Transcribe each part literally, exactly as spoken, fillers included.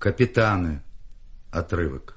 Капитаны. Отрывок.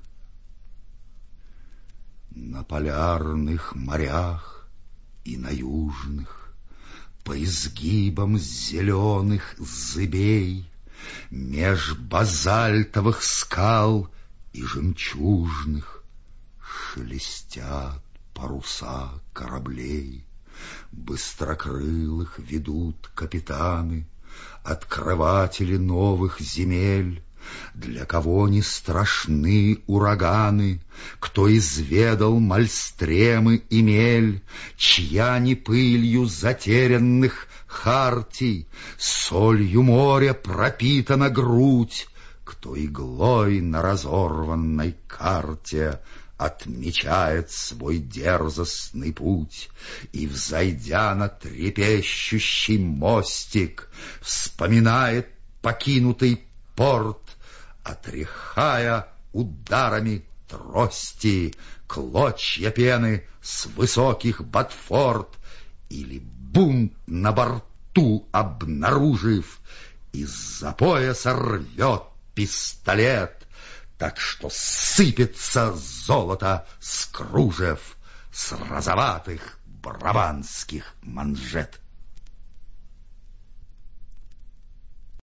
На полярных морях и на южных, по изгибам зеленых зыбей, меж базальтовых скал и жемчужных шелестят паруса кораблей. Быстрокрылых ведут капитаны, открыватели новых земель. Для кого не страшны ураганы, кто изведал мальстремы и мель, чья не пылью затерянных хартий, солью моря пропитана грудь, кто иглой на разорванной карте отмечает свой дерзостный путь и, взойдя на трепещущий мостик, вспоминает покинутый порт, отряхая ударами трости клочья пены с высоких ботфорд, или бунт на борту обнаружив, из-за пояса рвет пистолет, так что сыпется золото с кружев, с розоватых брабанских манжет.